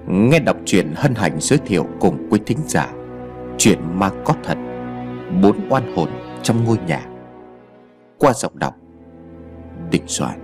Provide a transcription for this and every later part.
Nghe đọc truyện hân hạnh giới thiệu cùng quý thính giả truyện ma có thật, 4 oan hồn trong ngôi nhà, qua giọng đọc Đình Soạn.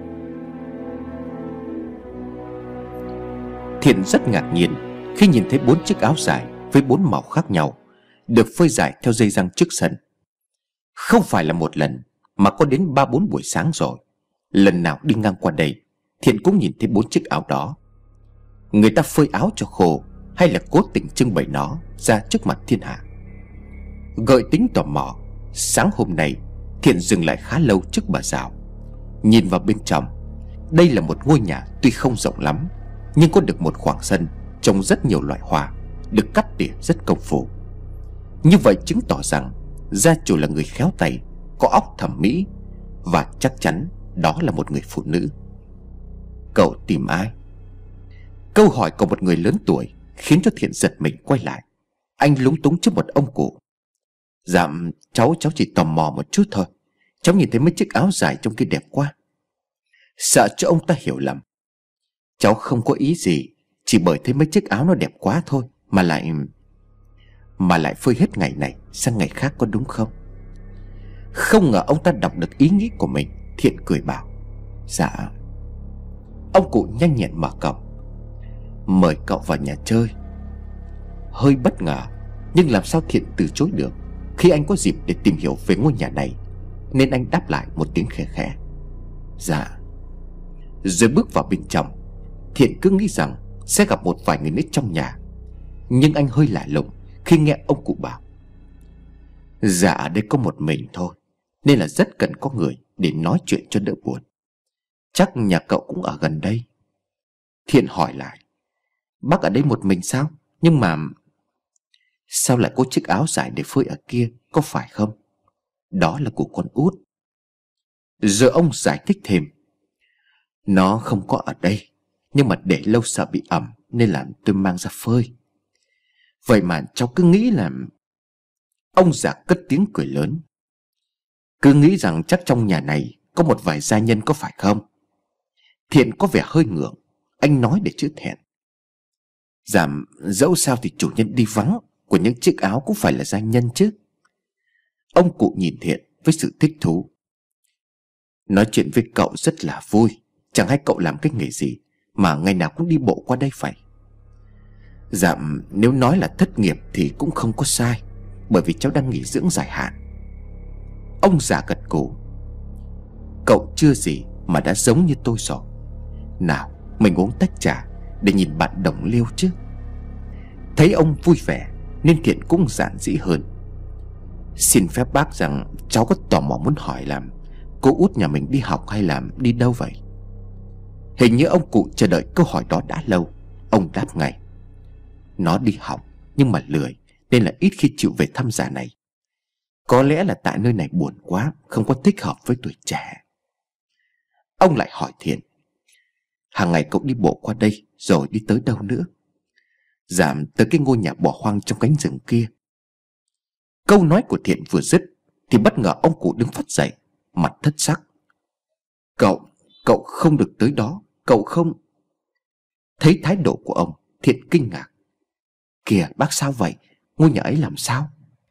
Thiện rất ngạc nhiên khi nhìn thấy 4 chiếc áo dài với 4 màu khác nhau được phơi dài theo dây giăng trước sân. Không phải là một lần mà có đến 3-4 buổi sáng rồi. Lần nào đi ngang qua đây, Thiện cũng nhìn thấy 4 chiếc áo đó. Người ta phơi áo cho khô hay là cố tình trưng bày nó ra trước mặt thiên hạ? Gợi tính tò mò, sáng hôm nay Thiện dừng lại khá lâu trước bờ rào, nhìn vào bên trong. Đây là một ngôi nhà tuy không rộng lắm, nhưng có được một khoảng sân trồng rất nhiều loại hoa, được cắt tỉa rất công phu. Như vậy chứng tỏ rằng gia chủ là người khéo tay, có óc thẩm mỹ, và chắc chắn đó là một người phụ nữ. Cậu tìm ai? Câu hỏi của một người lớn tuổi khiến cho Thiện giật mình quay lại. Anh lúng túng trước một ông cụ. Dạ, cháu chỉ tò mò một chút thôi. Cháu nhìn thấy mấy chiếc áo dài trong kia đẹp quá. Sợ cho ông ta hiểu lầm, cháu không có ý gì, chỉ bởi thấy mấy chiếc áo nó đẹp quá thôi. Mà lại phơi hết ngày này sang ngày khác, có đúng không? Không ngờ ông ta đọc được ý nghĩ của mình. Thiện cười bảo: dạ. Ông cụ nhanh nhẹn mở cổng, mời cậu vào nhà chơi. Hơi bất ngờ, nhưng làm sao Thiện từ chối được khi anh có dịp để tìm hiểu về ngôi nhà này, nên anh đáp lại một tiếng khẽ khẽ: dạ. Rồi bước vào bên trong. Thiện cứ nghĩ rằng sẽ gặp một vài người nữa trong nhà, nhưng anh hơi lạ lùng khi nghe ông cụ bảo: dạ, ở đây có một mình thôi, nên là rất cần có người để nói chuyện cho đỡ buồn. Chắc nhà cậu cũng ở gần đây. Thiện hỏi lại: bác ở đây một mình sao? Nhưng mà sao lại có chiếc áo dài để phơi ở kia, có phải không? Đó là của con út. Giờ ông giải thích thêm: nó không có ở đây, nhưng mà để lâu sợ bị ẩm nên là tôi mang ra phơi. Vậy mà cháu cứ nghĩ là... Ông già cất tiếng cười lớn: cứ nghĩ rằng chắc trong nhà này có một vài gia nhân, có phải không? Thiện có vẻ hơi ngượng. Anh nói để chữa thẹn: dạ, dẫu sao thì chủ nhân đi vắng của những chiếc áo cũng phải là gia nhân chứ. Ông cụ nhìn Thiện với sự thích thú: nói chuyện với cậu rất là vui. Chẳng hay cậu làm cái nghề gì mà ngày nào cũng đi bộ qua đây vậy? Dạ, nếu nói là thất nghiệp thì cũng không có sai, bởi vì cháu đang nghỉ dưỡng dài hạn. Ông già gật gù: cậu chưa gì mà đã giống như tôi rồi. Nào, mình uống tách trà để nhìn bạn đồng liêu chứ. Thấy ông vui vẻ nên Thiện cũng giản dĩ hơn: xin phép bác rằng cháu có tò mò muốn hỏi là cô út nhà mình đi học hay là đi đâu vậy? Hình như ông cụ chờ đợi câu hỏi đó đã lâu. Ông đáp ngay: nó đi học nhưng mà lười, nên là ít khi chịu về thăm già này. Có lẽ là tại nơi này buồn quá, không có thích hợp với tuổi trẻ. Ông lại hỏi Thiện: hàng ngày cậu đi bộ qua đây rồi đi tới đâu nữa? Dạ, tới cái ngôi nhà bỏ hoang trong cánh rừng kia. Câu nói của Thiện vừa dứt thì bất ngờ ông cụ đứng phắt dậy, mặt thất sắc: Cậu không được tới đó, cậu không... Thấy thái độ của ông, Thiện kinh ngạc: kìa bác, sao vậy? Ngôi nhà ấy làm sao?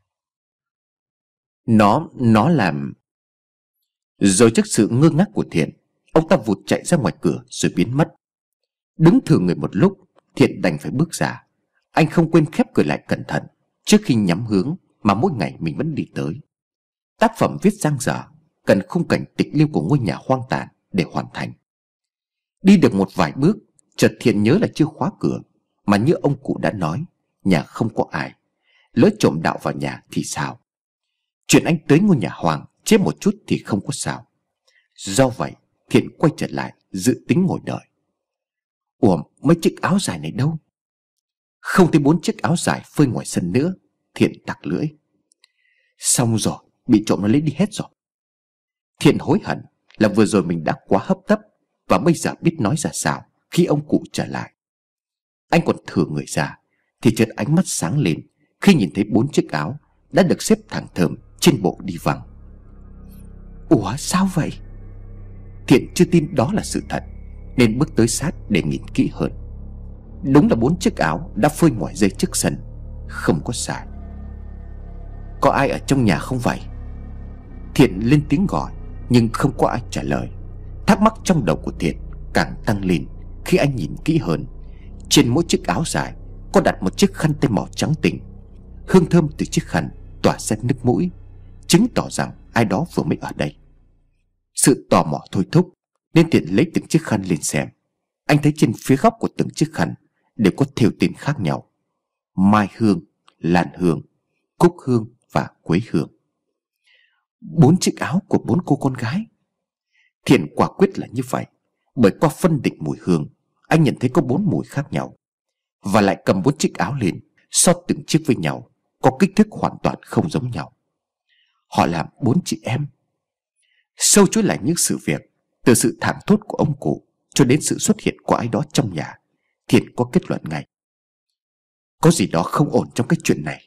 Nó làm... Rồi trước sự ngơ ngác của Thiện, ông ta vụt chạy ra ngoài cửa rồi biến mất. Đứng thử người một lúc, Thiện đành phải bước ra. Anh không quên khép cửa lại cẩn thận trước khi nhắm hướng mà mỗi ngày mình vẫn đi tới. Tác phẩm viết dang dở, cần khung cảnh tịch liêu của ngôi nhà hoang tàn để hoàn thành. Đi được một vài bước, chợt Thiện nhớ là chưa khóa cửa, mà như ông cụ đã nói, nhà không có ai. Lỡ trộm đạo vào nhà thì sao? Chuyện anh tới ngôi nhà hoang chết một chút thì không có sao. Do vậy Thiện quay trở lại, dự tính ngồi đợi. Ủa, mấy chiếc áo dài này đâu? Không thấy 4 chiếc áo dài phơi ngoài sân nữa. Thiện tặc lưỡi: xong rồi, bị trộm nó lấy đi hết rồi. Thiện hối hận là vừa rồi mình đã quá hấp tấp, và bây giờ biết nói ra sao khi ông cụ trở lại. Anh còn thừa người ra thì chợt ánh mắt sáng lên khi nhìn thấy 4 chiếc áo đã được xếp thẳng thớm trên bộ đi văng. Ủa, sao vậy? Thiện chưa tin đó là sự thật, nên bước tới sát để nhìn kỹ hơn. Đúng là 4 chiếc áo đã phơi ngoài dây trước sân, không có xài. Có ai ở trong nhà không vậy? Thiện lên tiếng gọi nhưng không có ai trả lời. Thắc mắc trong đầu của Thiện càng tăng lên khi anh nhìn kỹ hơn. Trên mỗi chiếc áo dài có đặt một chiếc khăn tay màu trắng tinh. Hương thơm từ chiếc khăn tỏa ra nước mũi, chứng tỏ rằng ai đó vừa mới ở đây. Sự tò mò thôi thúc nên Thiện lấy từng chiếc khăn lên xem. Anh thấy trên phía góc của từng chiếc khăn đều có thêu tên khác nhau: mai hương, lan hương, cúc hương và quế hương. 4 chiếc áo của 4 cô con gái. Thiện quả quyết là như vậy, bởi qua phân định mùi hương, anh nhận thấy có 4 mùi khác nhau. Và lại cầm 4 chiếc áo lên, so từng chiếc với nhau, có kích thước hoàn toàn không giống nhau. Họ làm 4 chị em. Sâu chuỗi lại những sự việc, từ sự thảng thốt của ông cụ cho đến sự xuất hiện của ai đó trong nhà, Thiện có kết luận ngay: có gì đó không ổn trong cái chuyện này.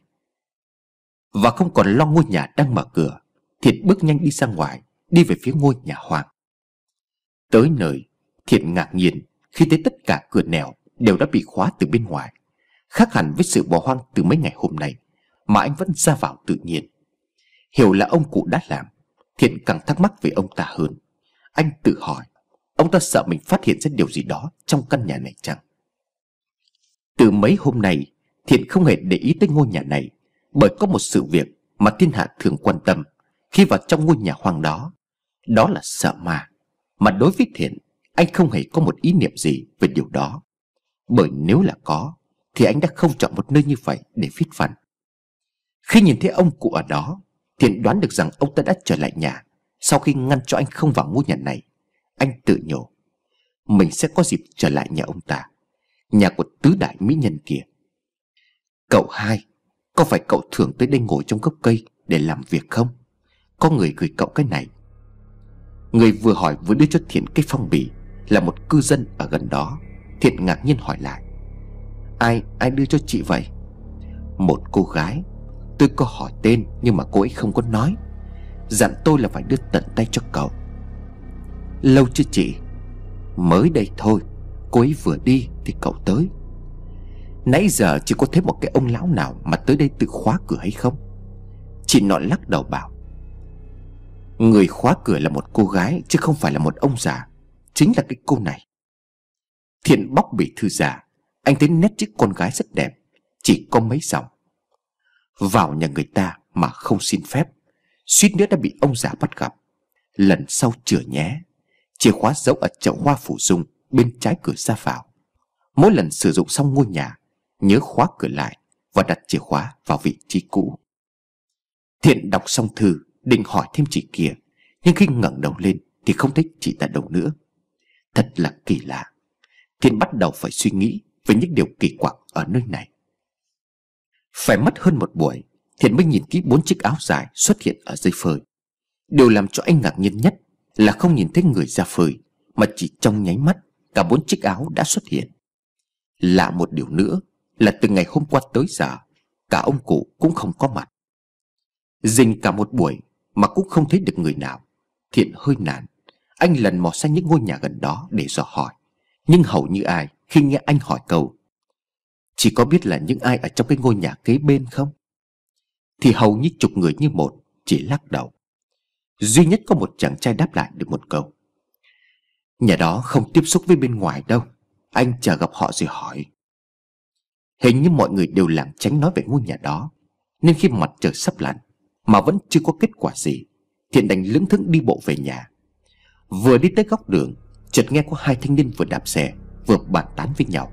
Và không còn lo ngôi nhà đang mở cửa, Thiện bước nhanh đi ra ngoài, đi về phía ngôi nhà hoang. Tới nơi, Thiện ngạc nhiên khi thấy tất cả cửa nẻo đều đã bị khóa từ bên ngoài, khác hẳn với sự bỏ hoang từ mấy ngày hôm nay mà anh vẫn ra vào tự nhiên. Hiểu là ông cụ đã làm, Thiện càng thắc mắc về ông ta hơn. Anh tự hỏi, ông ta sợ mình phát hiện ra điều gì đó trong căn nhà này chăng? Từ mấy hôm nay, Thiện không hề để ý tới ngôi nhà này, bởi có một sự việc mà thiên hạ thường quan tâm khi vào trong ngôi nhà hoang đó. Đó là sợ ma. Mà đối với Thiện, anh không hề có một ý niệm gì về điều đó, bởi nếu là có thì anh đã không chọn một nơi như vậy để viết văn. Khi nhìn thấy ông cụ ở đó, Thiện đoán được rằng ông ta đã trở lại nhà sau khi ngăn cho anh không vào ngôi nhà này. Anh tự nhủ, mình sẽ có dịp trở lại nhà ông ta, nhà của tứ đại mỹ nhân kia. Cậu hai, có phải cậu thường tới đây ngồi trong gốc cây để làm việc không? Có người gửi cậu cái này. Người vừa hỏi vừa đưa cho Thiện cái phong bì là một cư dân ở gần đó. Thiện ngạc nhiên hỏi lại: Ai đưa cho chị vậy? Một cô gái. Tôi có hỏi tên nhưng mà cô ấy không có nói, dặn tôi là phải đưa tận tay cho cậu. Lâu chưa chị? Mới đây thôi, cô ấy vừa đi thì cậu tới. Nãy giờ chỉ có thấy một cái ông lão nào mà tới đây tự khóa cửa hay không? Chị nọ lắc đầu bảo: người khóa cửa là một cô gái chứ không phải là một ông già, chính là cái cô này. Thiện bóc bì thư ra, anh thấy nét chữ con gái rất đẹp, chỉ có mấy dòng: vào nhà người ta mà không xin phép, suýt nữa đã bị ông già bắt gặp. Lần sau chữa nhé. Chìa khóa giấu ở chậu hoa phủ dung bên trái cửa ra vào. Mỗi lần sử dụng xong ngôi nhà, nhớ khóa cửa lại và đặt chìa khóa vào vị trí cũ. Thiện đọc xong thư định hỏi thêm chị kia, nhưng khi ngẩng đầu lên thì không thấy chị ta đâu nữa. Thật là kỳ lạ. Thiện bắt đầu phải suy nghĩ về những điều kỳ quặc ở nơi này. Phải mất hơn một buổi, Thiện mới nhìn kỹ 4 chiếc áo dài xuất hiện ở dây phơi. Điều làm cho anh ngạc nhiên nhất là không nhìn thấy người ra phơi, mà chỉ trong nháy mắt cả 4 chiếc áo đã xuất hiện. Lạ một điều nữa là từ ngày hôm qua tới giờ, cả ông cụ cũng không có mặt. Dình cả một buổi mà cũng không thấy được người nào. Thiện hơi nản. Anh lần mò sang những ngôi nhà gần đó để dò hỏi, nhưng hầu như ai khi nghe anh hỏi câu "Chỉ có biết là những ai ở trong cái ngôi nhà kế bên không?" thì hầu như chục người như một chỉ lắc đầu. Duy nhất có một chàng trai đáp lại được một câu: "Nhà đó không tiếp xúc với bên ngoài đâu, anh chờ gặp họ rồi hỏi." Hình như mọi người đều lảng tránh nói về ngôi nhà đó, nên khi mặt trời sắp lặn mà vẫn chưa có kết quả gì, Thiện đành lững thững đi bộ về nhà. Vừa đi tới góc đường, chợt nghe có 2 thanh niên vừa đạp xe vừa bàn tán với nhau: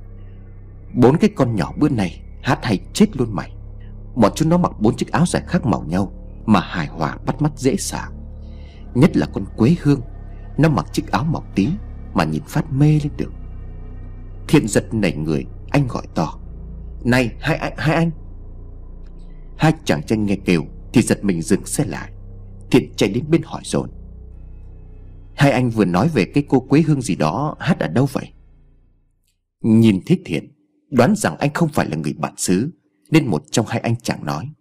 "4 cái con nhỏ bữa nay hát hay chết luôn mày. Bọn chúng nó mặc 4 chiếc áo dài khác màu nhau mà hài hòa bắt mắt dễ sợ. Nhất là con Quế Hương, nó mặc chiếc áo màu tím mà nhìn phát mê lên được." Thiện giật nảy người, anh gọi to: "Này hai anh!" Hai chàng trai nghe kêu thì giật mình dừng xe lại. Thiện chạy đến bên hỏi dồn: "Hai anh vừa nói về cái cô Quế Hương gì đó hát ở đâu vậy?" Nhìn thấy Thiện, đoán rằng anh không phải là người bản xứ, nên một trong hai anh chàng nói: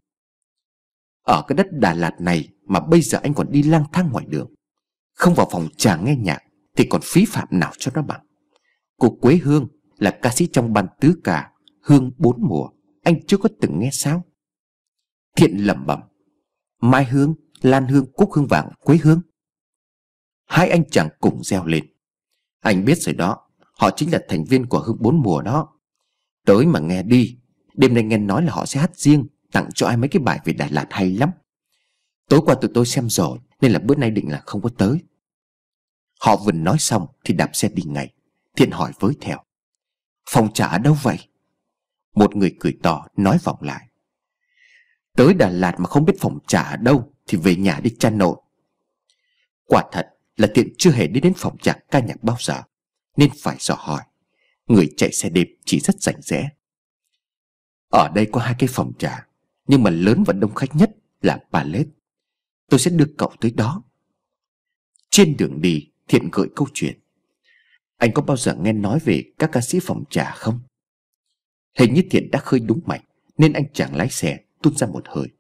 "Ở cái đất Đà Lạt này mà bây giờ anh còn đi lang thang ngoài đường, không vào phòng trà nghe nhạc thì còn phí phạm nào cho nó bằng. Cô Quế Hương là ca sĩ trong ban tứ ca Hương Bốn Mùa, anh chưa có từng nghe sao? Thiện lẩm bẩm: Mai Hương, Lan Hương, Cúc Hương Vàng, Quế Hương. Hai anh chàng cùng reo lên: Anh biết rồi đó, họ chính là thành viên của Hương Bốn Mùa đó. Tới mà nghe đi, đêm nay nghe nói là họ sẽ hát riêng, tặng cho ai mấy cái bài về Đà Lạt hay lắm. Tối qua tụi tôi xem rồi, nên là bữa nay định là không có tới. Họ vừa nói xong thì đạp xe đi ngay. Thiện hỏi với theo: Phòng trà ở đâu vậy? Một người cười to nói vọng lại: Tới Đà Lạt mà không biết phòng trà ở đâu thì về nhà đi cha nội. Quả thật là Thiện chưa hề đi đến phòng trà ca nhạc bao giờ, nên phải dò hỏi. Người chạy xe đêm chỉ rất rành rẽ: Ở đây có hai cái phòng trà, nhưng mà lớn và đông khách nhất là Pallet. Tôi sẽ đưa cậu tới đó. Trên đường đi, Thiện gợi câu chuyện: Anh có bao giờ nghe nói về các ca sĩ phòng trà không? Hình như Thiện đã khơi đúng mạch, nên anh chàng lái xe tuôn ra một hơi: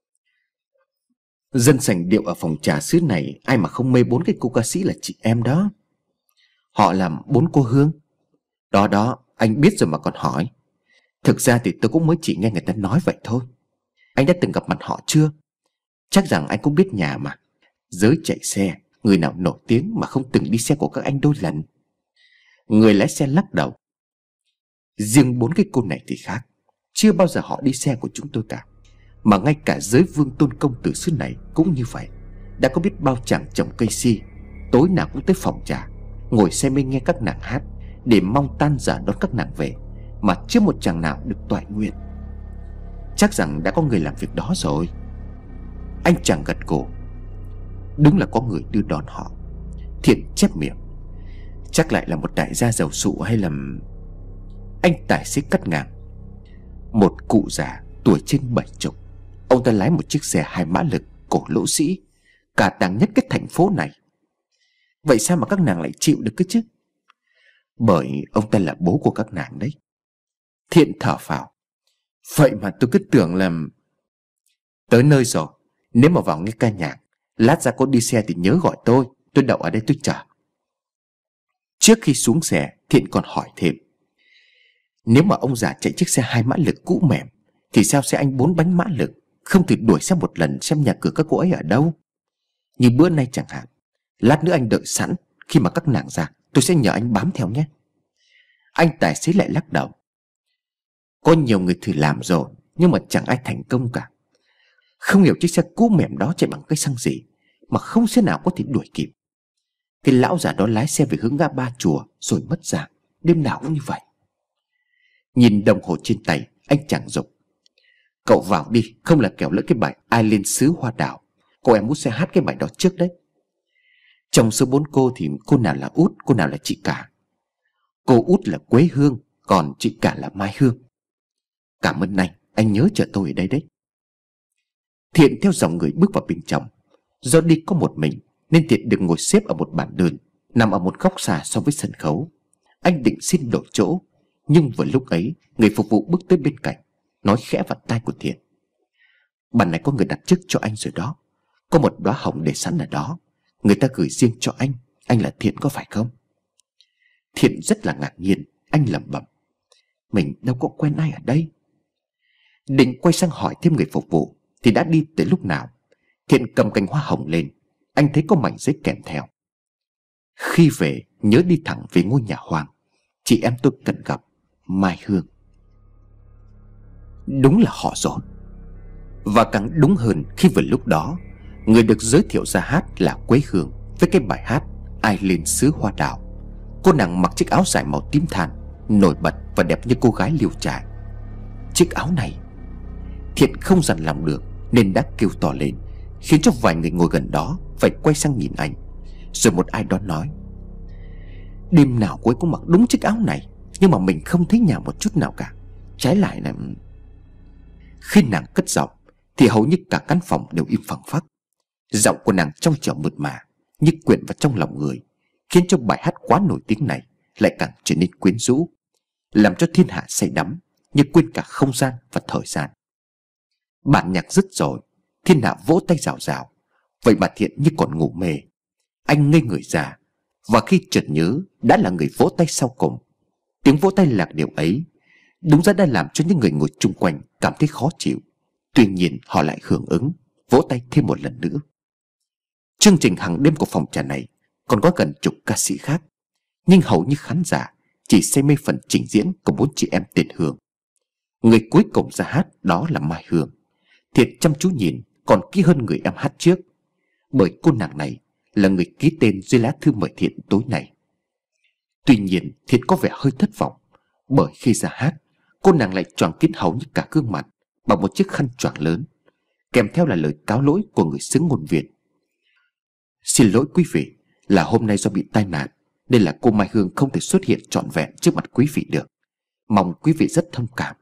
Dân sành điệu ở phòng trà xứ này, ai mà không mê bốn cái cô ca sĩ là chị em đó. Họ làm bốn cô Hương. Đó đó, anh biết rồi mà còn hỏi. Thực ra thì tôi cũng mới chỉ nghe người ta nói vậy thôi. Anh đã từng gặp mặt họ chưa? Chắc rằng anh cũng biết nhà mà. Giới chạy xe, người nào nổi tiếng mà không từng đi xe của các anh đôi lần? Người lái xe lắc đầu: Riêng bốn cái cô này thì khác. Chưa bao giờ họ đi xe của chúng tôi cả. Mà ngay cả giới vương tôn công tử xứ này cũng như vậy. Đã có biết bao chàng trồng cây si, tối nào cũng tới phòng trà, ngồi xem bên nghe các nàng hát, để mong tan giờ đón các nàng về, mà chưa một chàng nào được toại nguyện. Chắc rằng đã có người làm việc đó rồi. Anh chàng gật gù: Đúng là có người đưa đón họ. Thiện chép miệng: Chắc lại là một đại gia giàu sụ hay là... Anh tài xế cắt ngang: Một cụ già tuổi trên 70. Ông ta lái một chiếc xe 2 mã lực cổ lỗ sĩ, cả đàng nhất cái thành phố này. Vậy sao mà các nàng lại chịu được cơ chứ? Bởi ông ta là bố của các nàng đấy. Thiện thở phào: Vậy mà tôi cứ tưởng là... Tới nơi rồi, nếu mà vào nghe ca nhạc, lát ra có đi xe thì nhớ gọi tôi đậu ở đây tôi chờ. Trước khi xuống xe, Thiện còn hỏi thêm: Nếu mà ông già chạy chiếc xe 2 mã lực cũ mềm, thì sao xe anh 4 bánh mã lực không thử đuổi xem một lần xem nhà cửa các cô ấy ở đâu? Như bữa nay chẳng hạn. Lát nữa anh đợi sẵn, khi mà các nàng ra tôi sẽ nhờ anh bám theo nhé. Anh tài xế lại lắc đầu: Có nhiều người thử làm rồi, nhưng mà chẳng ai thành công cả. Không hiểu chiếc xe cũ mềm đó chạy bằng cái xăng gì mà không xe nào có thể đuổi kịp. Cái lão già đó lái xe về hướng ngã Ba Chùa rồi mất dạng, đêm nào cũng như vậy. Nhìn đồng hồ trên tay, anh chàng dục: Cậu vào đi, không là kẻo lỡ cái bài Ai Lên Xứ Hoa Đào. Cô em Út sẽ hát cái bài đó trước đấy. Trong số 4 cô thì cô nào là Út, cô nào là chị Cả? Cô Út là Quế Hương, còn chị Cả là Mai Hương. Cảm ơn anh nhớ chờ tôi ở đây đấy. Thiện theo dòng người bước vào bên trong. Do đi có một mình nên Thiện được ngồi xếp ở một bàn đơn nằm ở một góc xa so với sân khấu. Anh định xin đổi chỗ, nhưng vừa lúc ấy người phục vụ bước tới bên cạnh, nói khẽ vào tai của Thiện: Bàn này có người đặt trước cho anh rồi đó. Có một đóa hồng để sẵn ở đó, người ta gửi riêng cho anh là Thiện có phải không? Thiện rất là ngạc nhiên. Anh lẩm bẩm: Mình đâu có quen ai ở đây. Định quay sang hỏi thêm người phục vụ thì đã đi tới lúc nào. Thiện cầm cành hoa hồng lên. Anh thấy có mảnh giấy kèm theo: Khi về nhớ đi thẳng về ngôi nhà hoang. Chị em tôi cần gặp, Mai Hương. Đúng là họ rồi. Và càng đúng hơn khi vừa lúc đó người được giới thiệu ra hát là Quế Hương với cái bài hát Ai Lên Xứ Hoa Đào. Cô nàng mặc chiếc áo dài màu tím than, nổi bật và đẹp như cô gái Liêu Trai. Chiếc áo này, Thiện không dằn lòng được nên đã kêu to lên, khiến cho vài người ngồi gần đó phải quay sang nhìn anh. Rồi một ai đó nói: Đêm nào cô ấy cũng mặc đúng chiếc áo này, nhưng mà mình không thấy nhà một chút nào cả. Trái lại là... Khi nàng cất giọng thì hầu như cả căn phòng đều im phăng phắc. Giọng của nàng trong trẻo mượt mà, như quyện vào trong lòng người, khiến cho bài hát quá nổi tiếng này lại càng trở nên quyến rũ, làm cho thiên hạ say đắm, như quên cả không gian và thời gian. Bản nhạc dứt rồi, thiên hạ vỗ tay rào rào. Vậy mà Thiện như còn ngủ mê. Anh ngây người ra, và khi chợt nhớ đã là người vỗ tay sau cùng Tiếng vỗ tay lạc điệu ấy đúng ra đã làm cho những người ngồi chung quanh cảm thấy khó chịu. Tuy nhiên họ lại hưởng ứng, vỗ tay thêm một lần nữa. Chương trình hàng đêm của phòng trà này còn có gần chục ca sĩ khác, nhưng hầu như khán giả chỉ say mê phần trình diễn của 4 chị em tên Hương. Người cuối cùng ra hát đó là Mai Hương. Thiện chăm chú nhìn còn kỹ hơn người em hát trước, bởi cô nàng này là người ký tên dưới lá thư mời Thiện tối nay. Tuy nhiên Thiện có vẻ hơi thất vọng, bởi khi ra hát, cô nàng lại choàng kín hầu như cả gương mặt bằng một chiếc khăn choàng lớn, kèm theo là lời cáo lỗi của người xướng ngôn viên. Xin lỗi quý vị, là hôm nay do bị tai nạn nên là cô Mai Hương không thể xuất hiện trọn vẹn trước mặt quý vị được. Mong quý vị rất thông cảm.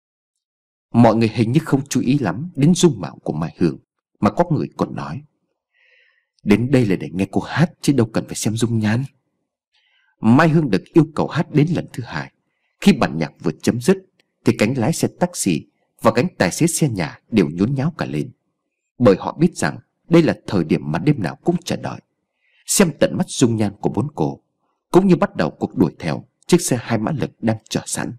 Mọi người hình như không chú ý lắm đến dung mạo của Mai Hương, mà có người còn nói: đến đây là để nghe cô hát chứ đâu cần phải xem dung nhan. Mai Hương được yêu cầu hát đến lần thứ hai. Khi bản nhạc vừa chấm dứt thì cánh lái xe taxi và cánh tài xế xe nhà đều nhốn nháo cả lên, bởi họ biết rằng đây là thời điểm mà đêm nào cũng chờ đợi, xem tận mắt dung nhan của 4 cô, cũng như bắt đầu cuộc đuổi theo chiếc xe 2 mã lực đang chờ sẵn.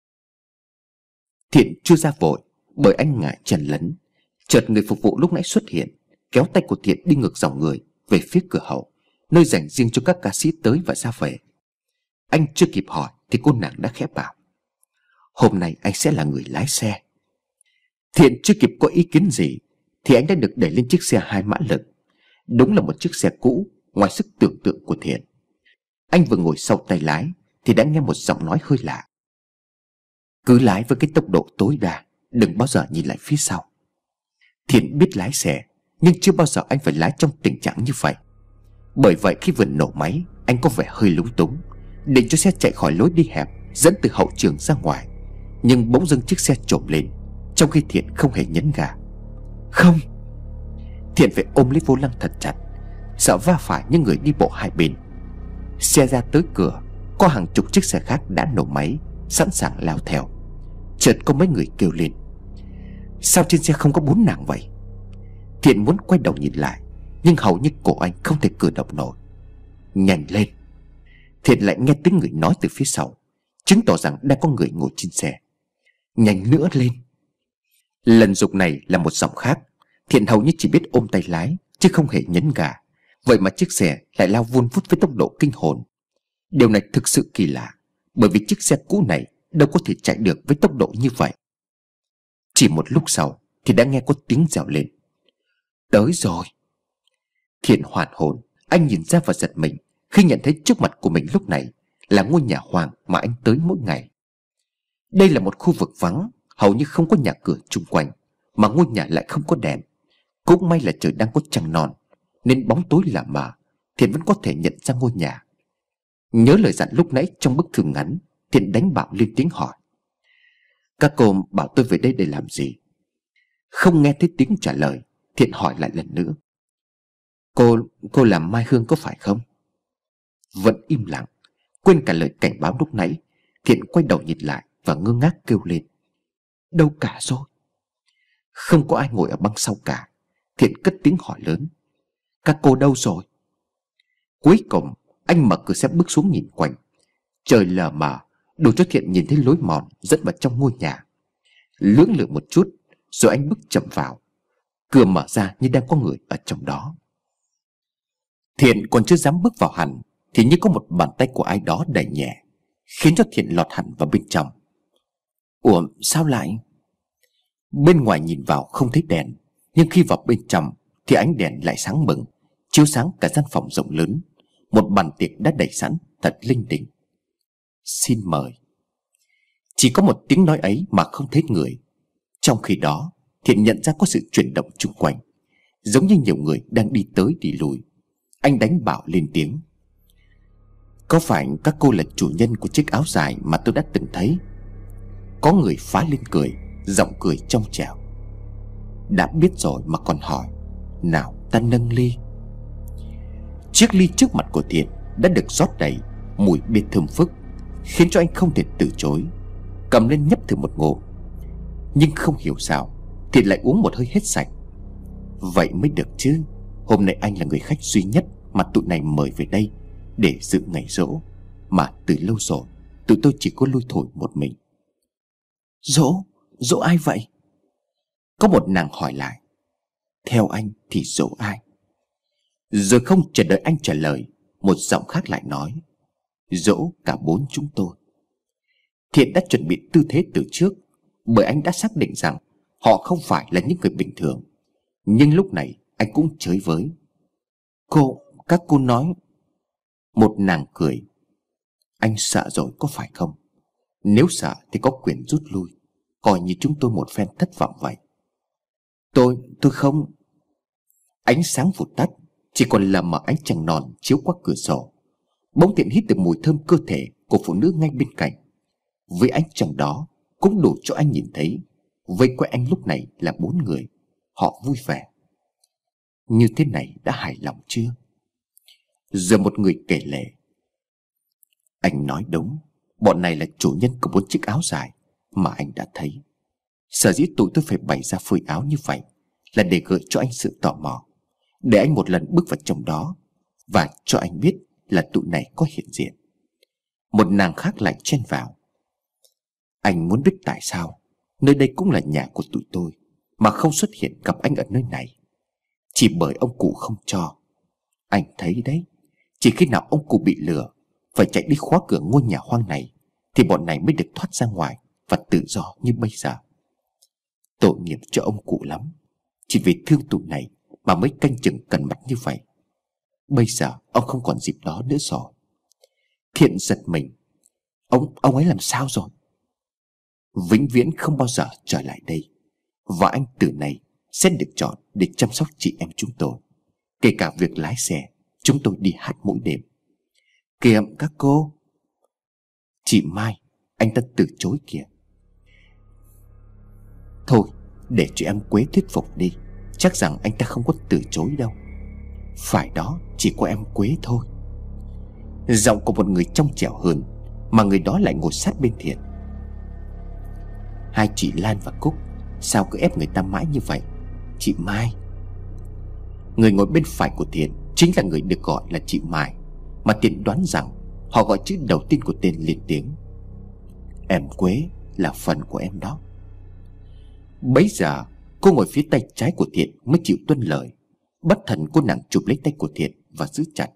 Thiện chưa ra vội bởi anh ngại chen lấn. Chợt người phục vụ lúc nãy xuất hiện, kéo tay của Thiện đi ngược dòng người về phía cửa hậu, nơi dành riêng cho các ca sĩ tới và ra về. Anh chưa kịp hỏi thì cô nàng đã khẽ bảo: hôm nay anh sẽ là người lái xe. Thiện chưa kịp có ý kiến gì thì anh đã được đẩy lên chiếc xe 2 mã lực. Đúng là một chiếc xe cũ ngoài sức tưởng tượng của Thiện. Anh vừa ngồi sau tay lái thì đã nghe một giọng nói hơi lạ: cứ lái với cái tốc độ tối đa, đừng bao giờ nhìn lại phía sau. Thiện biết lái xe, nhưng chưa bao giờ anh phải lái trong tình trạng như vậy. Bởi vậy khi vừa nổ máy, anh có vẻ hơi lúng túng, định cho xe chạy khỏi lối đi hẹp dẫn từ hậu trường ra ngoài. Nhưng bỗng dưng chiếc xe trồm lên, trong khi Thiện không hề nhấn ga. Không! Thiện phải ôm lấy vô lăng thật chặt, sợ va phải những người đi bộ hai bên. Xe ra tới cửa, có hàng chục chiếc xe khác đã nổ máy, sẵn sàng lao theo. Chợt có mấy người kêu lên: sao trên xe không có 4 nàng vậy? Thiện muốn quay đầu nhìn lại, nhưng hầu như cổ anh không thể cử động nổi. Nhanh lên! Thiện lại nghe tiếng người nói từ phía sau, chứng tỏ rằng đang có người ngồi trên xe. Nhanh nữa lên! Lần giục này là một giọng khác. Thiện hầu như chỉ biết ôm tay lái chứ không hề nhấn ga. Vậy mà chiếc xe lại lao vun vút với tốc độ kinh hồn. Điều này thực sự kỳ lạ, bởi vì chiếc xe cũ này đâu có thể chạy được với tốc độ như vậy. Chỉ một lúc sau thì đã nghe có tiếng reo lên: tới rồi! Thiện hoàn hồn, anh nhìn ra và giật mình khi nhận thấy trước mặt của mình lúc này là ngôi nhà hoang mà anh tới mỗi ngày. Đây là một khu vực vắng, hầu như không có nhà cửa chung quanh, mà ngôi nhà lại không có đèn. Cũng may là trời đang có trăng non, nên bóng tối là mờ, Thiện vẫn có thể nhận ra ngôi nhà. Nhớ lời dặn lúc nãy trong bức thư ngắn, Thiện đánh bạo lên tiếng hỏi: các cô bảo tôi về đây để làm gì? Không nghe thấy tiếng trả lời, Thiện hỏi lại lần nữa: Cô là Mai Hương có phải không? Vẫn im lặng. Quên cả lời cảnh báo lúc nãy, Thiện quay đầu nhìn lại và ngơ ngác kêu lên: đâu cả rồi? Không có ai ngồi ở băng sau cả. Thiện cất tiếng hỏi lớn: các cô đâu rồi? Cuối cùng anh mở cửa xe bước xuống nhìn quanh. Trời lờ mờ, đủ cho Thiện nhìn thấy lối mòn dẫn vào trong ngôi nhà. Lưỡng lự một chút rồi anh bước chậm vào. Cửa mở ra như đang có người ở trong đó. Thiện còn chưa dám bước vào hẳn thì như có một bàn tay của ai đó đẩy nhẹ, khiến cho Thiện lọt hẳn vào bên trong. Ủa sao lại? Bên ngoài nhìn vào không thấy đèn, nhưng khi vào bên trong thì ánh đèn lại sáng bừng, chiếu sáng cả gian phòng rộng lớn. Một bàn tiệc đã đẩy sẵn thật linh đình. Xin mời. Chỉ có một tiếng nói ấy mà không thấy người. Trong khi đó Thiện nhận ra có sự chuyển động chung quanh, giống như nhiều người đang đi tới đi lui. Anh đánh bạo lên tiếng: có phải các cô là chủ nhân của chiếc áo dài mà tôi đã từng thấy? Có người phá lên cười, giọng cười trong trẻo: đã biết rồi mà còn hỏi, nào ta nâng ly. Chiếc ly trước mặt của Thiện đã được rót đầy, mùi bia thơm phức, khiến cho anh không thể từ chối. Cầm lên nhấp thử một ngụm, nhưng không hiểu sao Thiện lại uống một hơi hết sạch. Vậy mới được chứ. Hôm nay anh là người khách duy nhất mà tụi này mời về đây để dự ngày giỗ, mà từ lâu rồi tụi tôi chỉ có lui thổi một mình. Dỗ ai vậy? Có một nàng hỏi lại. Theo anh thì dỗ ai? Rồi không chờ đợi anh trả lời, một giọng khác lại nói. Dỗ cả bốn chúng tôi. Thiện đã chuẩn bị tư thế từ trước, bởi anh đã xác định rằng họ không phải là những người bình thường. Nhưng lúc này anh cũng chới với. Các cô nói. Một nàng cười. Anh sợ rồi có phải không? Nếu sợ thì có quyền rút lui, coi như chúng tôi một phen thất vọng vậy. Tôi không. Ánh sáng vụt tắt, chỉ còn là mở ánh trăng non chiếu qua cửa sổ. Bỗng Thiện hít được mùi thơm cơ thể của phụ nữ ngay bên cạnh. Với ánh trăng đó cũng đủ cho anh nhìn thấy vây quanh anh lúc này là bốn người. Họ vui vẻ. Như thế này đã hài lòng chưa? Giờ một người kể lể. Anh nói đúng, bọn này là chủ nhân của bốn chiếc áo dài mà anh đã thấy. Sở dĩ tụi tôi phải bày ra phơi áo như vậy là để gợi cho anh sự tò mò, để anh một lần bước vào trong đó và cho anh biết là tụi này có hiện diện. Một nàng khác lại chen vào. Anh muốn biết tại sao nơi đây cũng là nhà của tụi tôi mà không xuất hiện gặp anh ở nơi này. Chỉ bởi ông cụ không cho. Anh thấy đấy, chỉ khi nào ông cụ bị lừa, phải chạy đi khóa cửa ngôi nhà hoang này, thì bọn này mới được thoát ra ngoài và tự do như bây giờ. Tội nghiệp cho ông cụ lắm. Chỉ vì thương tụi này mà mới canh chừng cẩn mật như vậy. Bây giờ ông không còn dịp đó nữa rồi. Thiện giật mình. Ông ấy làm sao rồi? Vĩnh viễn không bao giờ trở lại đây. Và anh từ nay sẽ được chọn để chăm sóc chị em chúng tôi. Kể cả việc lái xe, chúng tôi đi hát mỗi đêm. Kìa các cô. Chị Mai, anh ta từ chối kìa. Thôi, để chị em Quế thuyết phục đi. Chắc rằng anh ta không có từ chối đâu. Phải đó, chỉ có em Quế thôi. Giọng của một người trong trẻo hơn, mà người đó lại ngồi sát bên Thiện. Hai chị Lan và Cúc, sao cứ ép người ta mãi như vậy? Chị Mai. Người ngồi bên phải của Thiện chính là người được gọi là chị Mai, mà Thiện đoán rằng họ gọi chữ đầu tiên của tên lên tiếng. Em Quế là phần của em đó. Bấy giờ cô ngồi phía tay trái của Thiện mới chịu tuân lời. Bất thần cô nàng chụp lấy tay của Thiện và giữ chặt.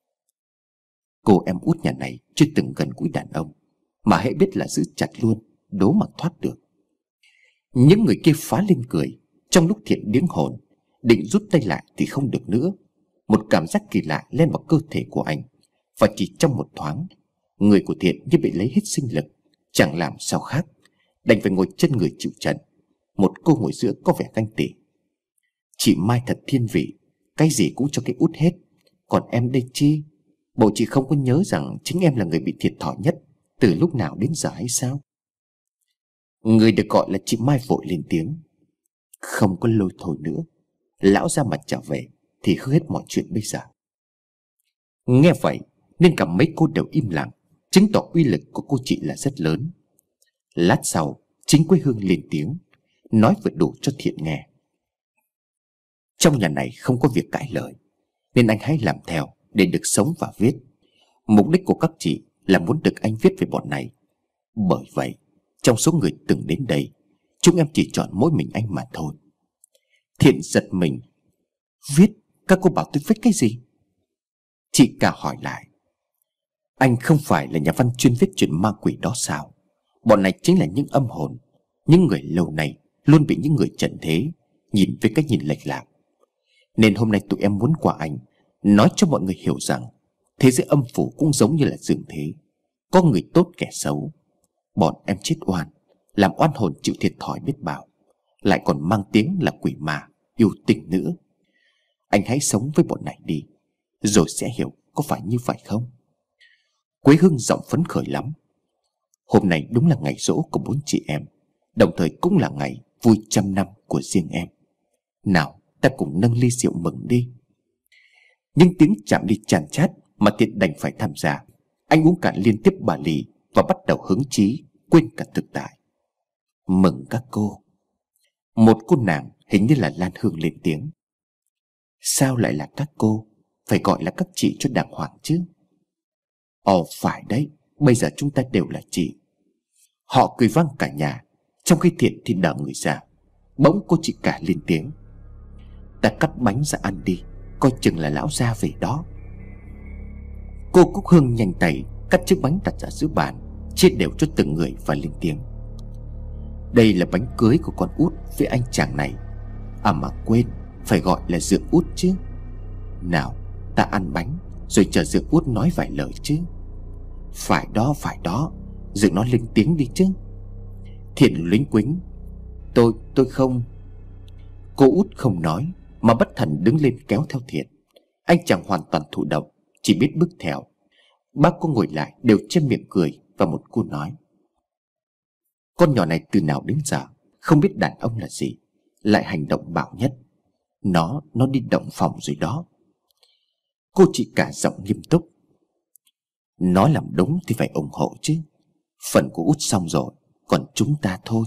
Cô em út nhà này chưa từng gần gũi đàn ông, mà hễ biết là giữ chặt luôn, đố mà thoát được. Những người kia phá lên cười. Trong lúc Thiện điếng hồn, định rút tay lại thì không được nữa. Một cảm giác kỳ lạ lên vào cơ thể của anh, và chỉ trong một thoáng, người của Thiện như bị lấy hết sinh lực, chẳng làm sao khác, đành phải ngồi chân người chịu trận. Một cô ngồi giữa có vẻ ganh tị. Chị Mai thật thiên vị, cái gì cũng cho cái út hết. Còn em đây chi? Bộ chị không có nhớ rằng chính em là người bị thiệt thòi nhất từ lúc nào đến giờ hay sao? Người được gọi là chị Mai vội lên tiếng. Không có lôi thôi nữa. Lão ra mặt trở về thì hư hết mọi chuyện bây giờ. Nghe vậy nên cả mấy cô đều im lặng, chứng tỏ uy lực của cô chị là rất lớn. Lát sau chính Quế Hương lên tiếng, nói vừa đủ cho Thiện nghe. Trong nhà này không có việc cãi lời, nên anh hãy làm theo để được sống và viết. Mục đích của các chị là muốn được anh viết về bọn này. Bởi vậy trong số người từng đến đây, chúng em chỉ chọn mỗi mình anh mà thôi. Thiện giật mình. Viết? Các cô bảo tôi viết cái gì? Chị cả hỏi lại. Anh không phải là nhà văn chuyên viết chuyện ma quỷ đó sao? Bọn này chính là những âm hồn, những người lâu nay luôn bị những người trần thế nhìn với cách nhìn lệch lạc. Nên hôm nay tụi em muốn qua anh nói cho mọi người hiểu rằng thế giới âm phủ cũng giống như là dương thế, có người tốt kẻ xấu. Bọn em chết oan, làm oan hồn chịu thiệt thòi biết bao, lại còn mang tiếng là quỷ ma yêu tình nữa. Anh hãy sống với bọn này đi, rồi sẽ hiểu có phải như vậy không? Quế Hương giọng phấn khởi lắm. Hôm nay đúng là ngày giỗ của bốn chị em, đồng thời cũng là ngày vui 100 năm của riêng em. Nào ta cùng nâng ly rượu mừng đi. Nhưng tiếng chạm ly chàn chát mà Thiện đành phải tham gia. Anh uống cạn liên tiếp 3 ly và bắt đầu hứng chí, quên cả thực tại. Mừng các cô. Một cô nàng hình như là Lan Hương lên tiếng. Sao lại là các cô? Phải gọi là các chị cho đàng hoàng chứ. Ồ phải đấy, bây giờ chúng ta đều là chị. Họ cười vang cả nhà. Trong khi Thiện thì đỡ người ra. Bỗng cô chị cả lên tiếng: "Ta cắt bánh ra ăn đi, coi chừng là lão gia về đó." Cô Cúc Hương nhanh tay cắt chiếc bánh đặt ra giữa bàn, chia đều cho từng người và lên tiếng: "Đây là bánh cưới của con út với anh chàng này. À mà quên, phải gọi là Dượng út chứ. Nào, ta ăn bánh rồi chờ Dượng út nói vài lời chứ." Phải đó, Dượng nói lên tiếng đi chứ." Thiện luếnh quính: Tôi không." Cô út không nói mà bất thần đứng lên kéo theo Thiện. Anh chàng hoàn toàn thụ động, chỉ biết bước theo. Ba cô ngồi lại đều che miệng cười, và một cô nói: "Con nhỏ này từ nào đến giờ không biết đàn ông là gì, lại hành động bạo nhất. Nó đi động phòng rồi đó." Cô chị cả giọng nghiêm túc: "Nó làm đúng thì phải ủng hộ chứ. Phần của út xong rồi, còn chúng ta thôi."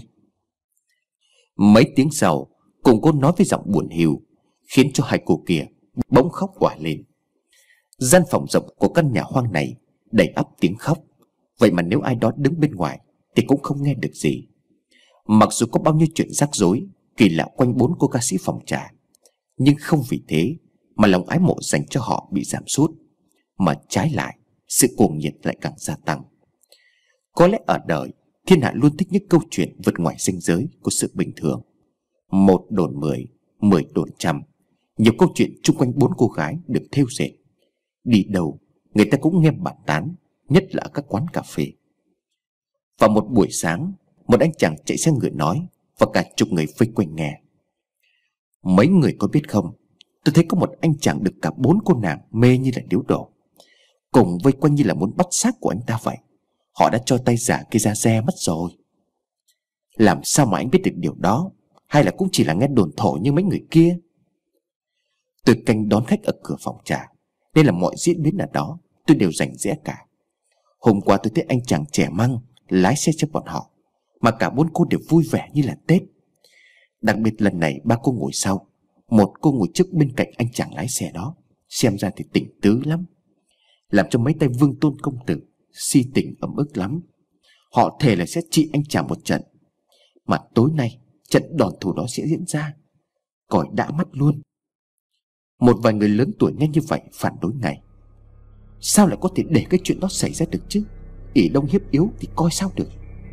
Mấy tiếng sau, cùng cô nói với giọng buồn hiu, khiến cho hai cô kia bỗng khóc òa lên. Gian phòng rộng của căn nhà hoang này đầy ắp tiếng khóc. Vậy mà nếu ai đó đứng bên ngoài thì cũng không nghe được gì. Mặc dù có bao nhiêu chuyện rắc rối kỳ lạ quanh bốn cô ca sĩ phòng trà, nhưng không vì thế mà lòng ái mộ dành cho họ bị giảm sút, mà trái lại sự cuồng nhiệt lại càng gia tăng. Có lẽ ở đời, thiên hạ luôn thích những câu chuyện vượt ngoài ranh giới của sự bình thường. 1 đồn 10, 10 đồn trăm. Nhiều câu chuyện chung quanh bốn cô gái được thêu dệt. Đi đâu người ta cũng nghe bàn tán, nhất là ở các quán cà phê. Vào một buổi sáng, một anh chàng chạy xe ngựa nói, và cả chục người vây quanh nghe: "Mấy người có biết không, tôi thấy có một anh chàng được cả 4 cô nàng mê như là điếu đổ, cùng vây quanh như là muốn bắt xác của anh ta vậy. Họ đã cho tay giả kia ra xe mất rồi." "Làm sao mà anh biết được điều đó? Hay là cũng chỉ là nghe đồn thổi như mấy người kia?" "Tôi canh đón khách ở cửa phòng trà, nên là mọi diễn biến ở đó tôi đều rành rẽ cả. Hôm qua tôi thấy anh chàng trẻ măng lái xe cho bọn họ, mà cả 4 cô đều vui vẻ như là Tết. Đặc biệt lần này 3 cô ngồi sau, 1 cô ngồi trước bên cạnh anh chàng lái xe đó. Xem ra thì tỉnh tứ lắm, làm cho mấy tay Vương Tôn công tử si tình ấm ức lắm. Họ thề là sẽ trị anh chàng một trận, mà tối nay trận đòn thù đó sẽ diễn ra, còi đã mắt luôn." Một vài người lớn tuổi nghe như vậy phản đối ngay: "Sao lại có thể để cái chuyện đó xảy ra được chứ? Ỷ đông hiếp yếu thì coi sao được."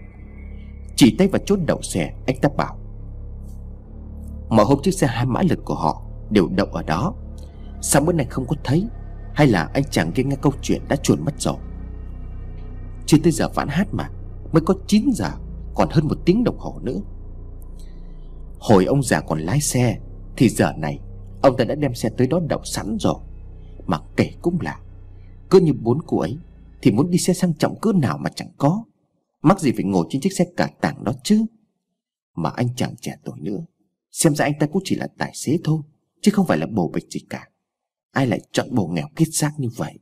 Chỉ tay vào chốt đậu xe, anh ta bảo: "Mọi hôm chiếc xe 2 mã lực của họ đều đậu ở đó. Sao bữa nay không có thấy? Hay là anh chàng kia nghe câu chuyện đã chuồn mất rồi? Chưa tới giờ vãn hát mà, mới có 9 giờ, còn hơn 1 tiếng đồng hồ nữa. Hồi ông già còn lái xe thì giờ này ông ta đã đem xe tới đó đậu sẵn rồi. Mà kể cũng lạ, cứ như 4 cô ấy thì muốn đi xe sang trọng cỡ nào mà chẳng có, mắc gì phải ngồi trên chiếc xe cả tàng đó chứ. Mà anh chàng trẻ tuổi nữa, xem ra anh ta cũng chỉ là tài xế thôi, chứ không phải là bồ bịch gì cả. Ai lại chọn bồ nghèo kết xác như vậy?"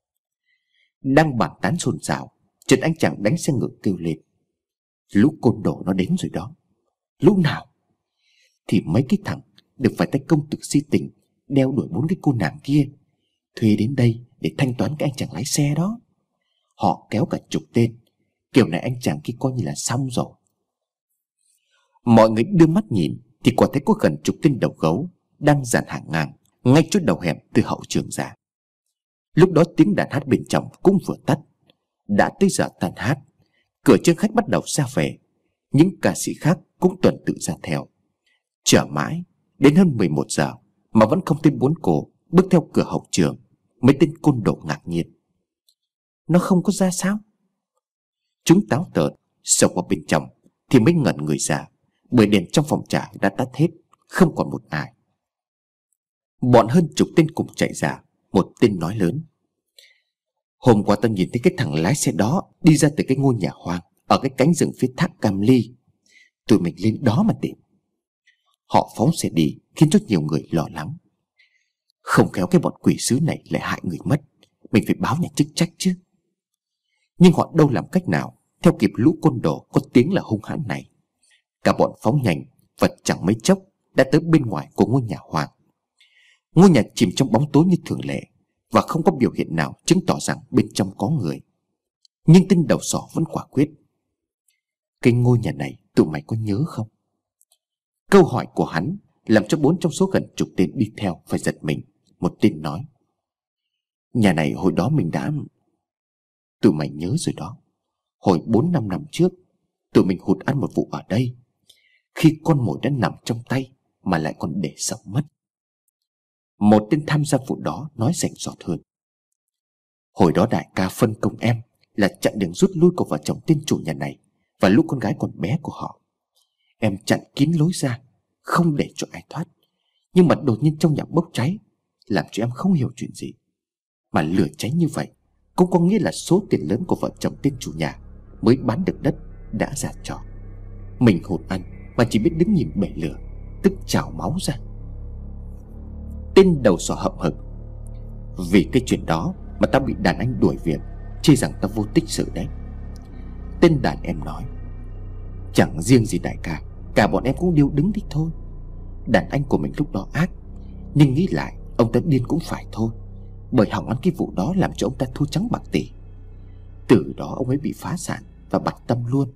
Đang bàn tán xôn xao, chợt anh chàng đánh xe ngựa kêu lên: "Lũ côn đồ nó đến rồi đó." "Lũ nào?" "Thì mấy cái thằng được phải tay công tử si tình đeo đuổi 4 cái cô nàng kia, thuê đến đây để thanh toán cái anh chàng lái xe đó. Họ kéo cả chục tên, kiểu này anh chàng kia coi như là xong rồi." Mọi người đưa mắt nhìn thì quả thấy có gần chục tên đầu gấu đang dàn hàng ngang ngay chỗ đầu hẻm từ hậu trường ra. Lúc đó tiếng đàn hát bên trong cũng vừa tắt. Đã tới giờ tan hát, cửa chương khách bắt đầu ra về. Những ca sĩ khác cũng tuần tự ra theo. Chờ mãi đến hơn 11 giờ mà vẫn không thấy 4 cô bước theo cửa hậu trường. Mấy tên côn đồ ngạc nhiên: "Nó không có ra sao?" Chúng táo tợn xông vào bên trong thì mới ngẩn người ra, bởi đèn trong phòng trà đã tắt hết, không còn một ai. Bọn hơn chục tên cùng chạy ra. Một tên nói lớn: "Hôm qua tao nhìn thấy cái thằng lái xe đó đi ra từ cái ngôi nhà hoang ở cái cánh rừng phía thác Cam Ly. Tụi mình lên đó mà tìm." Họ phóng xe đi khiến cho nhiều người lo lắng. Không khéo cái bọn quỷ sứ này lại hại người mất, mình phải báo nhà chức trách chứ. Nhưng họ đâu làm cách nào theo kịp lũ côn đồ có tiếng là hung hãn này. Cả bọn phóng nhanh và chẳng mấy chốc đã tới bên ngoài của ngôi nhà hoang. Ngôi nhà chìm trong bóng tối như thường lệ, và không có biểu hiện nào chứng tỏ rằng bên trong có người. Nhưng tên đầu sỏ vẫn quả quyết. Cái ngôi nhà này tụi mày có nhớ không? Câu hỏi của hắn làm cho 4 trong số gần chục tên đi theo phải giật mình. Một tên nói: nhà này hồi đó mình đã... Tụi mày nhớ rồi đó. Hồi 4-5 năm trước, tụi mình hụt ăn một vụ ở đây, khi con mồi đã nằm trong tay mà lại còn để sống mất. Một tên tham gia vụ đó nói rành rọt hơn: hồi đó đại ca phân công em là chặn đường rút lui của vợ chồng tên chủ nhà này và lũ con gái còn bé của họ. Em chặn kín lối ra, không để cho ai thoát. Nhưng mà đột nhiên trong nhà bốc cháy, làm cho em không hiểu chuyện gì. Mà lửa cháy như vậy cũng có nghĩa là số tiền lớn của vợ chồng tên chủ nhà mới bán được đất đã ra trò. Mình hụt ăn mà chỉ biết đứng nhìn bể lửa, tức trào máu ra. Tên đầu sỏ hậm hực: vì cái chuyện đó mà tao bị đàn anh đuổi việc, chê rằng tao vô tích sự đấy. Tên đàn em nói: chẳng riêng gì đại ca, cả bọn em cũng điêu đứng đích thôi. Đàn anh của mình lúc đó ác, nhưng nghĩ lại ông ta điên cũng phải thôi, bởi hỏng ăn cái vụ đó làm cho ông ta thua trắng bạc tỷ. Từ đó ông ấy bị phá sản và bặt tâm luôn.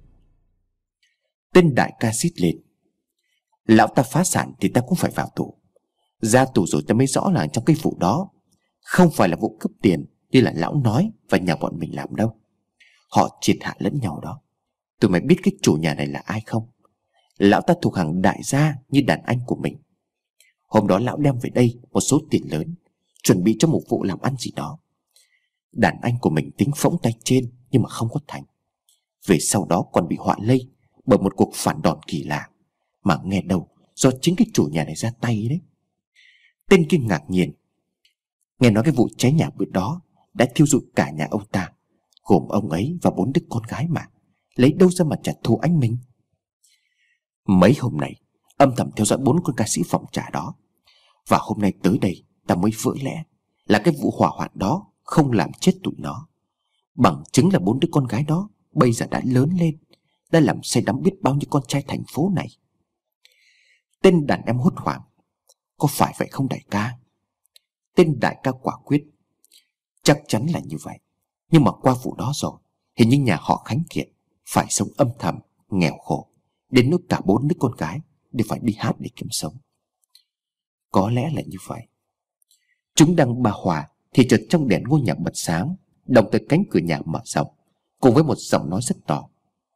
Tên đại ca xít lên: lão ta phá sản thì ta cũng phải vào tù. Ra tù rồi ta mới rõ là trong cái vụ đó không phải là vụ cướp tiền như là lão nói và nhà bọn mình làm đâu. Họ triệt hạ lẫn nhau đó. Tụi mày biết cái chủ nhà này là ai không? Lão ta thuộc hàng đại gia như đàn anh của mình. Hôm đó lão đem về đây một số tiền lớn, chuẩn bị cho một vụ làm ăn gì đó. Đàn anh của mình tính phỗng tay trên nhưng mà không có thành. Về sau đó còn bị họa lây bởi một cuộc phản đòn kỳ lạ, mà nghe đâu do chính cái chủ nhà này ra tay đấy. Tên kia ngạc nhiên: nghe nói cái vụ cháy nhà bữa đó đã thiêu rụi cả nhà ông ta, gồm ông ấy và 4 đứa con gái mà. Lấy đâu ra mà trả thù anh mình? Mấy hôm nay âm thầm theo dõi 4 con ca sĩ phòng trà đó, và hôm nay tới đây ta mới vỡ lẽ là cái vụ hỏa hoạn đó không làm chết tụi nó. Bằng chứng là 4 đứa con gái đó bây giờ đã lớn lên, đã làm say đắm biết bao nhiêu con trai thành phố này. Tên đàn em hốt hoảng: có phải vậy không đại ca? Tên đại ca quả quyết: chắc chắn là như vậy. Nhưng mà qua vụ đó rồi, hình như nhà họ Khánh Kiệt phải sống âm thầm, nghèo khổ, đến nỗi cả 4 đứa con gái đều phải đi hát để kiếm sống. Có lẽ là như vậy. Chúng đang ba hòa thì chợt trong đèn ngôi nhà bật sáng, đồng thời cánh cửa nhà mở rộng, cùng với một giọng nói rất to: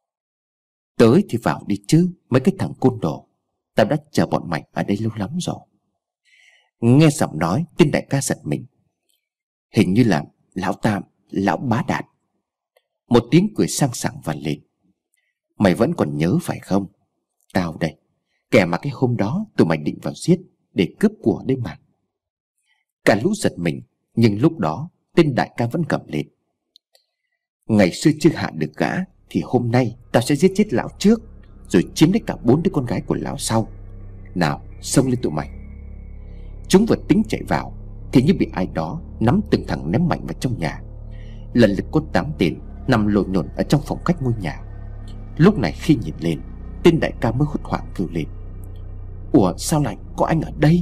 tới thì vào đi chứ, mấy cái thằng côn đồ, tao đã chờ bọn mày ở đây lâu lắm rồi. Nghe giọng nói, tên đại ca giật mình. Hình như là lão Bá Đạt. Một tiếng cười sang sảng vang lên: mày vẫn còn nhớ phải không? Tao đây, kẻ mà cái hôm đó tụi mày định vào giết để cướp của đấy mà. Cả lũ giật mình, nhưng lúc đó tên đại ca vẫn gầm lên: ngày xưa chưa hạ được gã thì hôm nay tao sẽ giết chết lão trước, rồi chiếm lấy cả 4 đứa con gái của lão sau. Nào, xông lên tụi mày. Chúng vừa tính chạy vào thì như bị ai đó nắm từng thằng ném mạnh vào trong nhà. Lần lượt có 8 tên nằm lộn nhổn ở trong phòng khách ngôi nhà. Lúc này khi nhìn lên, tên đại ca mới hốt hoảng kêu lên: ủa sao lại có anh ở đây?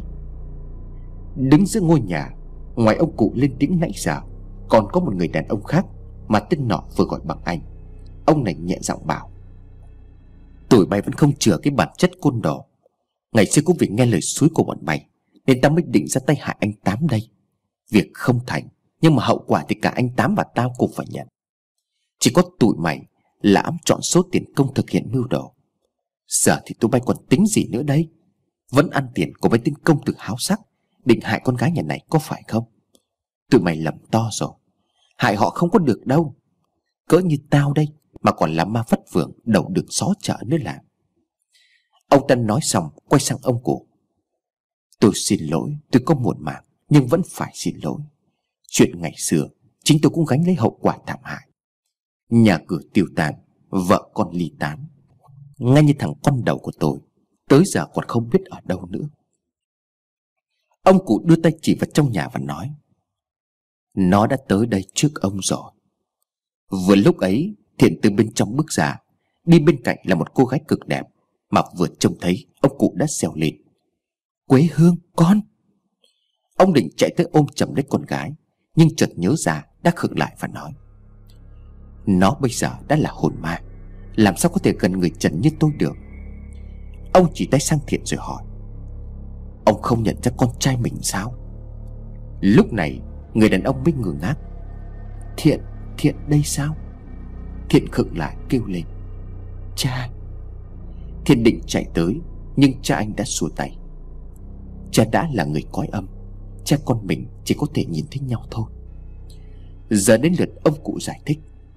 Đứng giữa ngôi nhà, ngoài ông cụ lên tiếng nãy giờ, còn có một người đàn ông khác mà tên nọ vừa gọi bằng anh. Ông này nhẹ giọng bảo: tụi bay vẫn không chừa cái bản chất côn đồ. Ngày xưa cũng vì nghe lời xúi của bọn mày nên tao mới định ra tay hại anh Tám đây. Việc không thành, nhưng mà hậu quả thì cả anh Tám và tao cùng phải nhận. Chỉ có tụi mày là ẵm chọn số tiền công thực hiện mưu đồ. Giờ thì tụi bay còn tính gì nữa đây? Vẫn ăn tiền của mấy tên công tử háo sắc, định hại con gái nhà này có phải không? Tụi mày lầm to rồi. Hại họ không có được đâu. Cỡ như tao đây mà còn làm ma vắt vưởng đầu đường xó chợ nữa là. Ông ta nói xong quay sang ông cụ: tôi xin lỗi, tôi có muộn màng, nhưng vẫn phải xin lỗi. Chuyện ngày xưa chính tôi cũng gánh lấy hậu quả thảm hại. Nhà cửa tiêu tan, vợ con ly tán, ngay như thằng con đầu của tôi tới giờ còn không biết ở đâu nữa. Ông cụ đưa tay chỉ vào trong nhà và nói: nó đã tới đây trước ông rồi. Vừa lúc ấy Thiện từ bên trong bước ra, đi bên cạnh là một cô gái cực đẹp, mà vừa trông thấy ông cụ đã xèo lên: Quế Hương con. Ông định chạy tới ôm chầm lấy con gái, nhưng chợt nhớ ra đã khựng lại và nói: Nó bây giờ đã là hồn ma, làm sao có thể gần người Trần như tôi được. Ông chỉ tay sang Thiện rồi hỏi: Ông không nhận ra con trai mình sao? Lúc này người đàn ông mới ngơ ngác. Thiện đây sao? Thiện khựng lại kêu lên: Cha! Thiện định chạy tới, nhưng cha anh đã xua tay. Cha đã là người cõi âm, cha con mình chỉ có thể nhìn thấy nhau thôi. Giờ đến lượt ông cụ giải thích.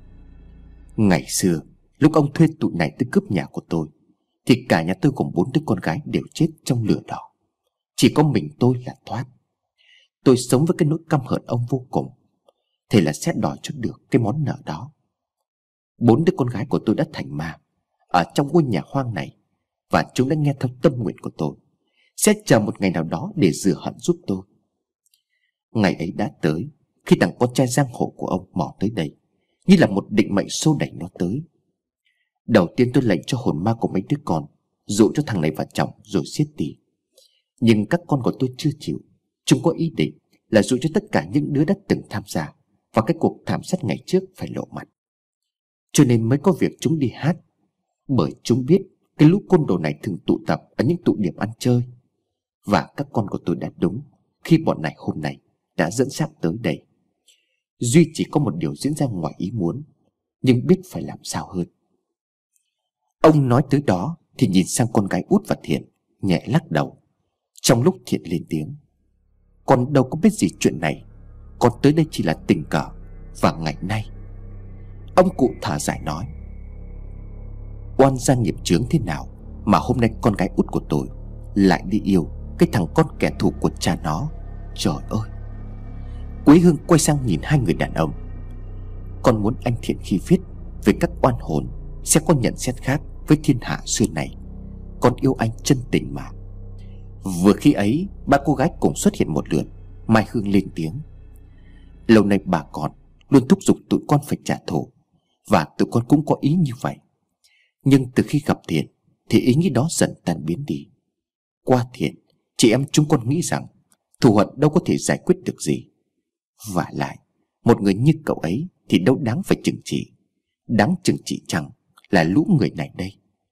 Ngày xưa lúc ông thuê tụi này tới cướp nhà của tôi, thì cả nhà tôi gồm 4 đứa con gái đều chết trong lửa đỏ. Chỉ có mình tôi là thoát. Tôi sống với cái nỗi căm hận ông vô cùng. Thế là sẽ đòi cho được cái món nợ đó. 4 đứa con gái của tôi đã thành ma ở trong ngôi nhà hoang này, và chúng đã nghe theo tâm nguyện của tôi, sẽ chờ một ngày nào đó để rửa hận giúp tôi. Ngày ấy đã tới khi thằng con trai giang hồ của ông mò tới đây, như là một định mệnh xô đẩy nó tới. Đầu tiên tôi lệnh cho hồn ma của mấy đứa con dụ cho thằng này vào chồng rồi giết đi. Nhưng các con của tôi chưa chịu. Chúng có ý định là dụ cho tất cả những đứa đã từng tham gia vào cái cuộc thảm sát ngày trước phải lộ mặt. Cho nên mới có việc chúng đi hát, bởi chúng biết cái lũ côn đồ này thường tụ tập ở những tụ điểm ăn chơi. Và các con của tôi đã đúng khi bọn này hôm nay đã dẫn xác tới đây. Duy chỉ có một điều diễn ra ngoài ý muốn, nhưng biết phải làm sao hơn. Ông nói tới đó thì nhìn sang con gái út và Thiện, nhẹ lắc đầu. Trong lúc Thiện lên tiếng: Con đâu có biết gì chuyện này, con tới đây chỉ là tình cờ. Và ngày nay, ông cụ thở dài nói: Oan gia nghiệp chướng thế nào mà hôm nay con gái út của tôi lại đi yêu cái thằng con kẻ thù của cha nó. Trời ơi! Quế Hương quay sang nhìn hai người đàn ông. Con muốn anh Thiện khi viết về các oan hồn sẽ có nhận xét khác với thiên hạ xưa này. Con yêu anh chân tình mà. Vừa khi ấy, ba cô gái cùng xuất hiện một lượt. Mai Hương lên tiếng: Lâu nay bà con luôn thúc giục tụi con phải trả thù, và tụi con cũng có ý như vậy. Nhưng từ khi gặp Thiện thì ý nghĩ đó dần tan biến đi. Qua Thiện, chị em chúng con nghĩ rằng thù hận đâu có thể giải quyết được gì. Vả lại, một người như cậu ấy thì đâu đáng phải trừng trị. Đáng trừng trị chăng là lũ người này đây.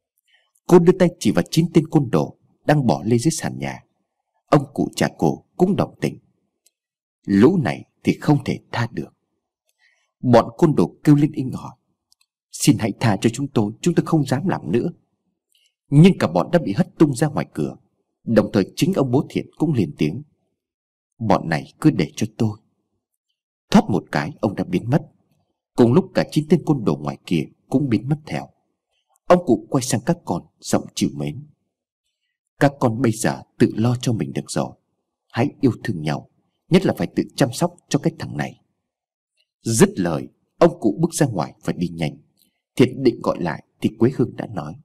Cô đưa tay chỉ vào 9 tên côn đồ đang bỏ lê dưới sàn nhà. Ông cụ cha cô cũng đồng tình. Lũ này thì không thể tha được. Bọn côn đồ kêu lên inh ỏi: Xin hãy tha cho chúng tôi không dám làm nữa. Nhưng cả bọn đã bị hất tung ra ngoài cửa. Đồng thời chính ông bố Thiện cũng lên tiếng: Bọn này cứ để cho tôi. Thoát một cái, ông đã biến mất. Cùng lúc cả 9 tên côn đồ ngoài kia cũng biến mất theo. Ông cụ quay sang các con, giọng trìu mến: Các con bây giờ tự lo cho mình được rồi. Hãy yêu thương nhau, nhất là phải tự chăm sóc cho cái thằng này. Dứt lời, ông cụ bước ra ngoài và đi nhanh. Thiện định gọi lại thì Quế Hương đã nói: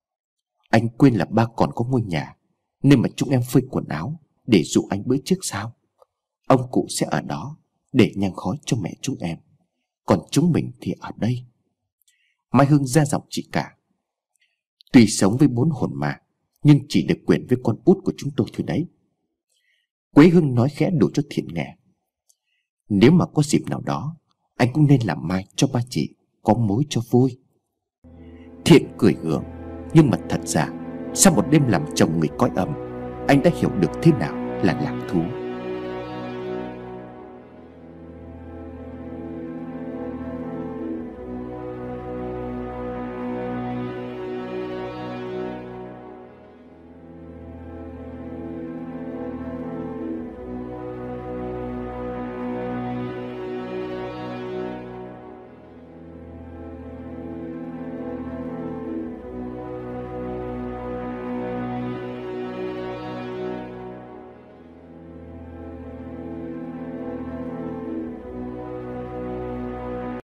Anh quên là ba còn có ngôi nhà, nên mà chúng em phơi quần áo để dụ anh bữa trước sao? Ông cụ sẽ ở đó để nhang khói cho mẹ chúng em, còn chúng mình thì ở đây. Mai Hương ra giọng chị cả: Tuy sống với 4 hồn ma, nhưng chỉ được quyền với con út của chúng tôi thôi đấy. Quế Hương nói khẽ đủ cho Thiện nghe: Nếu mà có dịp nào đó, anh cũng nên làm mai cho ba chị có mối cho vui. Thiện cười gượng, nhưng mà thật ra sau một đêm làm chồng người cõi âm, anh đã hiểu được thế nào là lạc thú.